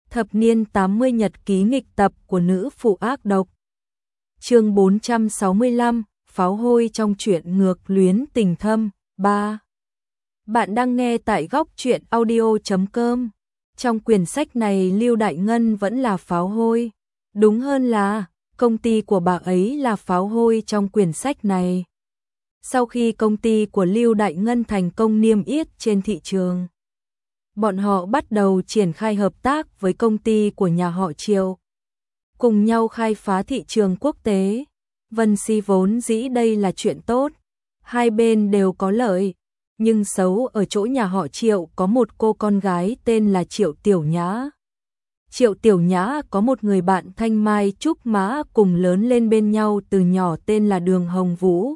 Thập niên 80 nhật ký nghịch tập của nữ phụ ác độc. Chương 465, pháo hôi trong truyện ngược luyến tình thâm 3. Bạn đang nghe tại góc truyện audio.com. Trong quyển sách này Lưu Đại Ngân vẫn là pháo hôi. Đúng hơn là, công ty của bà ấy là pháo hôi trong quyển sách này. Sau khi công ty của Lưu Đại Ngân thành công niêm yết trên thị trường, bọn họ bắt đầu triển khai hợp tác với công ty của nhà họ Triệu, cùng nhau khai phá thị trường quốc tế. Vân Si vốn dĩ đây là chuyện tốt, hai bên đều có lợi, nhưng xấu ở chỗ nhà họ Triệu có một cô con gái tên là Triệu Tiểu Nhã. Triệu Tiểu Nhã có một người bạn thanh mai trúc mã cùng lớn lên bên nhau từ nhỏ tên là Đường Hồng Vũ.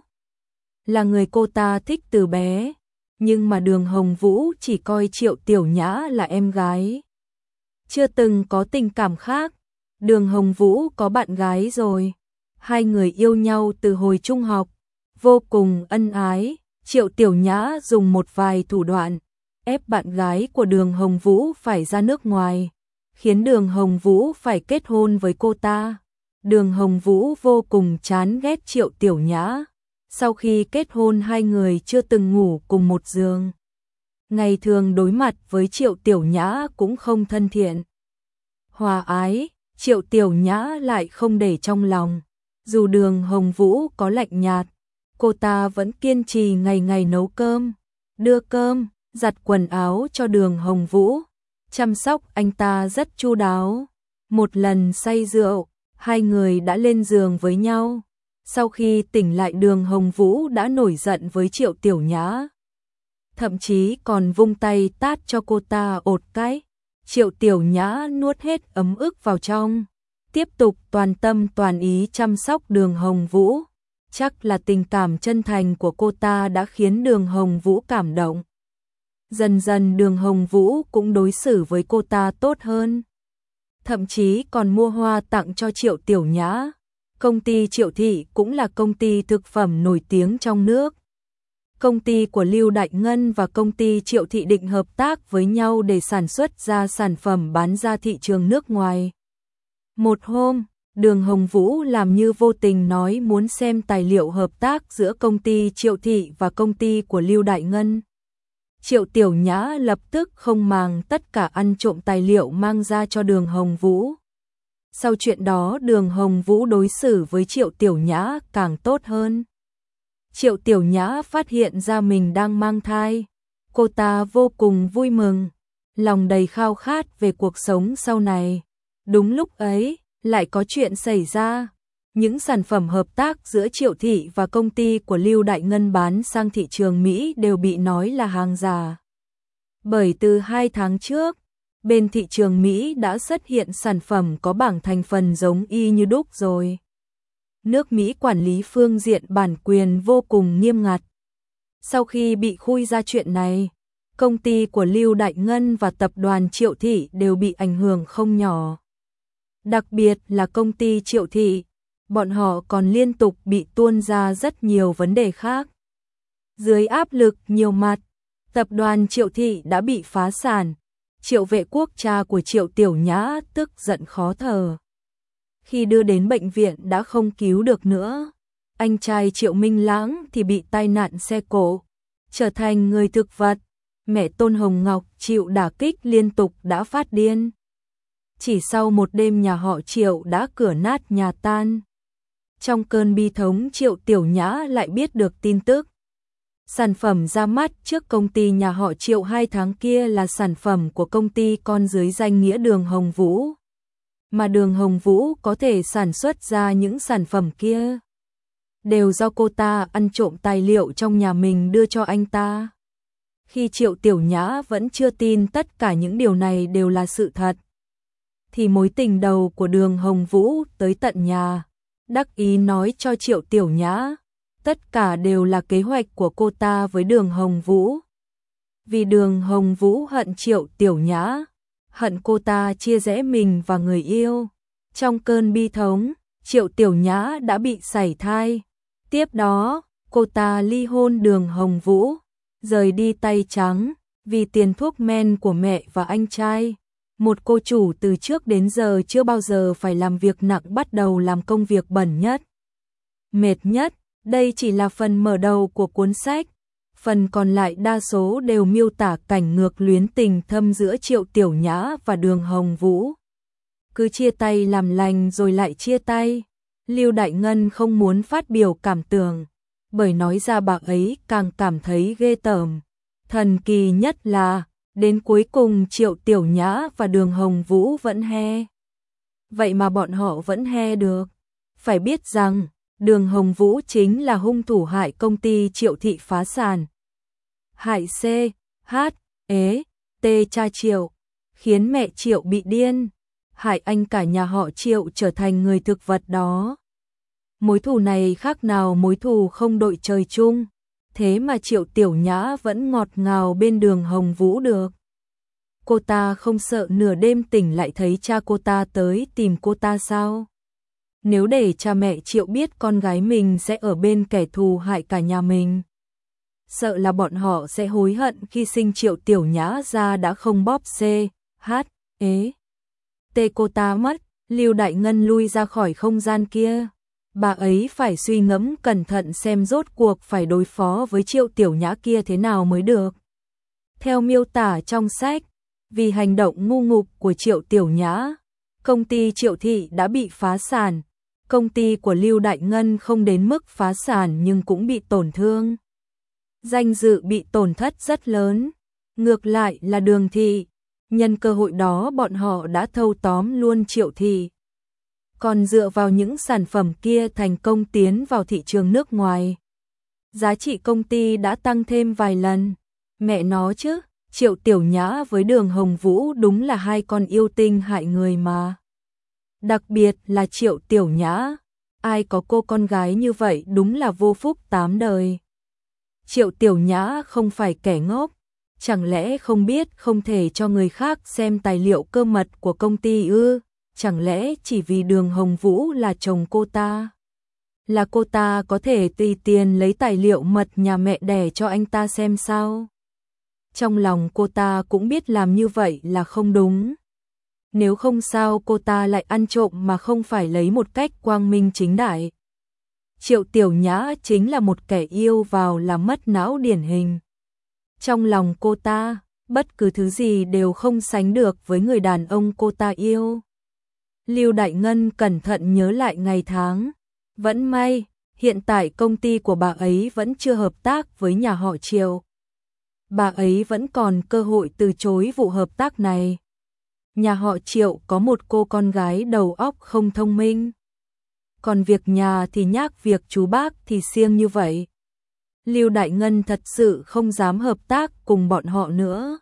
Là người cô ta thích từ bé, nhưng mà Đường Hồng Vũ chỉ coi Triệu Tiểu Nhã là em gái, chưa từng có tình cảm khác. Đường Hồng Vũ có bạn gái rồi, hai người yêu nhau từ hồi trung học, vô cùng ân ái. Triệu Tiểu Nhã dùng một vài thủ đoạn ép bạn gái của Đường Hồng Vũ phải ra nước ngoài, khiến Đường Hồng Vũ phải kết hôn với cô ta. Đường Hồng Vũ vô cùng chán ghét Triệu Tiểu Nhã. Sau khi kết hôn hai người chưa từng ngủ cùng một giường. Ngày thường đối mặt với Triệu Tiểu Nhã cũng không thân thiện, hòa ái. Triệu Tiểu Nhã lại không để trong lòng. Dù Đường Hồng Vũ có lạnh nhạt, cô ta vẫn kiên trì ngày ngày nấu cơm, đưa cơm, giặt quần áo cho Đường Hồng Vũ, chăm sóc anh ta rất chu đáo. Một lần say rượu, hai người đã lên giường với nhau. Sau khi tỉnh lại Đường Hồng Vũ đã nổi giận với Triệu Tiểu Nhã, thậm chí còn vung tay tát cho cô ta ột cái. Triệu Tiểu Nhã nuốt hết ấm ức vào trong, tiếp tục toàn tâm toàn ý chăm sóc Đường Hồng Vũ. Chắc là tình cảm chân thành của cô ta đã khiến Đường Hồng Vũ cảm động. Dần dần Đường Hồng Vũ cũng đối xử với cô ta tốt hơn, thậm chí còn mua hoa tặng cho Triệu Tiểu Nhã. Công ty Triệu Thị cũng là công ty thực phẩm nổi tiếng trong nước. Công ty của Lưu Đại Ngân và công ty Triệu Thị định hợp tác với nhau để sản xuất ra sản phẩm bán ra thị trường nước ngoài. Một hôm, Đường Hồng Vũ làm như vô tình nói muốn xem tài liệu hợp tác giữa công ty Triệu Thị và công ty của Lưu Đại Ngân. Triệu Tiểu Nhã lập tức không màng tất cả ăn trộm tài liệu mang ra cho Đường Hồng Vũ. Sau chuyện đó Đường Hồng Vũ đối xử với Triệu Tiểu Nhã càng tốt hơn. Triệu Tiểu Nhã phát hiện ra mình đang mang thai. Cô ta vô cùng vui mừng, lòng đầy khao khát về cuộc sống sau này. Đúng lúc ấy, lại có chuyện xảy ra. Những sản phẩm hợp tác giữa Triệu Thị và công ty của Lưu Đại Ngân bán sang thị trường Mỹ đều bị nói là hàng giả. Bởi từ 2 tháng trước, bên thị trường Mỹ đã xuất hiện sản phẩm có bảng thành phần giống y như đúc rồi. Nước Mỹ quản lý phương diện bản quyền vô cùng nghiêm ngặt. Sau khi bị khui ra chuyện này, công ty của Lưu Đại Ngân và tập đoàn Triệu Thị đều bị ảnh hưởng không nhỏ. Đặc biệt là công ty Triệu Thị, bọn họ còn liên tục bị tuôn ra rất nhiều vấn đề khác. Dưới áp lực nhiều mặt, tập đoàn Triệu Thị đã bị phá sản. Triệu Vệ Quốc, cha của Triệu Tiểu Nhã, tức giận khó thở. Khi đưa đến bệnh viện đã không cứu được nữa. Anh trai Triệu Minh Lãng thì bị tai nạn xe cộ, trở thành người thực vật. Mẹ Tôn Hồng Ngọc chịu đả kích liên tục đã phát điên. Chỉ sau một đêm nhà họ Triệu đã cửa nát nhà tan. Trong cơn bi thống Triệu Tiểu Nhã lại biết được tin tức. Sản phẩm ra mắt trước công ty nhà họ Triệu 2 tháng kia là sản phẩm của công ty con dưới danh nghĩa Đường Hồng Vũ. Mà Đường Hồng Vũ có thể sản xuất ra những sản phẩm kia đều do cô ta ăn trộm tài liệu trong nhà mình đưa cho anh ta. Khi Triệu Tiểu Nhã vẫn chưa tin tất cả những điều này đều là sự thật, thì mối tình đầu của Đường Hồng Vũ tới tận nhà, đắc ý nói cho Triệu Tiểu Nhã tất cả đều là kế hoạch của cô ta với Đường Hồng Vũ. Vì Đường Hồng Vũ hận Triệu Tiểu Nhã, hận cô ta chia rẽ mình và người yêu. Trong cơn bi thống, Triệu Tiểu Nhã đã bị sảy thai. Tiếp đó, cô ta ly hôn Đường Hồng Vũ, rời đi tay trắng vì tiền thuốc men của mẹ và anh trai. Một cô chủ từ trước đến giờ chưa bao giờ phải làm việc nặng bắt đầu làm công việc bẩn nhất, mệt nhất. Đây chỉ là phần mở đầu của cuốn sách. Phần còn lại đa số đều miêu tả cảnh ngược luyến tình thâm giữa Triệu Tiểu Nhã và Đường Hồng Vũ. Cứ chia tay làm lành rồi lại chia tay. Lưu Đại Ngân không muốn phát biểu cảm tưởng, bởi nói ra bà ấy càng cảm thấy ghê tởm. Thần kỳ nhất là, đến cuối cùng Triệu Tiểu Nhã và Đường Hồng Vũ vẫn he. Vậy mà bọn họ vẫn he được. Phải biết rằng, Đường Hồng Vũ chính là hung thủ hại công ty Triệu Thị phá sản. Hại C, H, E, T cha Triệu, khiến mẹ Triệu bị điên. Hại anh cả nhà họ Triệu trở thành người thực vật đó. Mối thù này khác nào mối thù không đội trời chung. Thế mà Triệu Tiểu Nhã vẫn ngọt ngào bên Đường Hồng Vũ được. Cô ta không sợ nửa đêm tỉnh lại thấy cha cô ta tới tìm cô ta sao? Nếu để cha mẹ Triệu biết con gái mình sẽ ở bên kẻ thù hại cả nhà mình, sợ là bọn họ sẽ hối hận khi sinh Triệu Tiểu Nhã ra đã không bóp C, H, E, T cô ta mất. Lưu Đại Ngân lui ra khỏi không gian kia. Bà ấy phải suy ngẫm cẩn thận xem rốt cuộc phải đối phó với Triệu Tiểu Nhã kia thế nào mới được. Theo miêu tả trong sách, vì hành động ngu ngục của Triệu Tiểu Nhã, công ty Triệu Thị đã bị phá sản. Công ty của Lưu Đại Ngân không đến mức phá sản nhưng cũng bị tổn thương. Danh dự bị tổn thất rất lớn. Ngược lại là Đường Thị, nhân cơ hội đó bọn họ đã thâu tóm luôn Triệu Thị. Còn dựa vào những sản phẩm kia thành công tiến vào thị trường nước ngoài. Giá trị công ty đã tăng thêm vài lần. Mẹ nó chứ, Triệu Tiểu Nhã với Đường Hồng Vũ đúng là hai con yêu tinh hại người mà. Đặc biệt là Triệu Tiểu Nhã, ai có cô con gái như vậy đúng là vô phúc tám đời. Triệu Tiểu Nhã không phải kẻ ngốc, chẳng lẽ không biết không thể cho người khác xem tài liệu cơ mật của công ty ư? Chẳng lẽ chỉ vì Đường Hồng Vũ là chồng cô ta, là cô ta có thể tùy tiền lấy tài liệu mật nhà mẹ đẻ cho anh ta xem sao? Trong lòng cô ta cũng biết làm như vậy là không đúng. Nếu không sao cô ta lại ăn trộm mà không phải lấy một cách quang minh chính đại. Triệu Tiểu Nhã chính là một kẻ yêu vào là mất não điển hình. Trong lòng cô ta, bất cứ thứ gì đều không sánh được với người đàn ông cô ta yêu. Lưu Đại Ngân cẩn thận nhớ lại ngày tháng. Vẫn may, hiện tại công ty của bà ấy vẫn chưa hợp tác với nhà họ Triệu. Bà ấy vẫn còn cơ hội từ chối vụ hợp tác này. Nhà họ Triệu có một cô con gái đầu óc không thông minh. Còn việc nhà thì nhác, việc chú bác thì siêng như vậy. Lưu Đại Ngân thật sự không dám hợp tác cùng bọn họ nữa.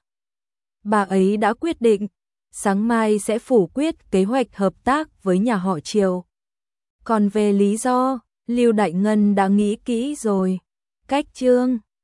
Bà ấy đã quyết định, sáng mai sẽ phủ quyết kế hoạch hợp tác với nhà họ Triệu. Còn về lý do, Lưu Đại Ngân đã nghĩ kỹ rồi. Cách chương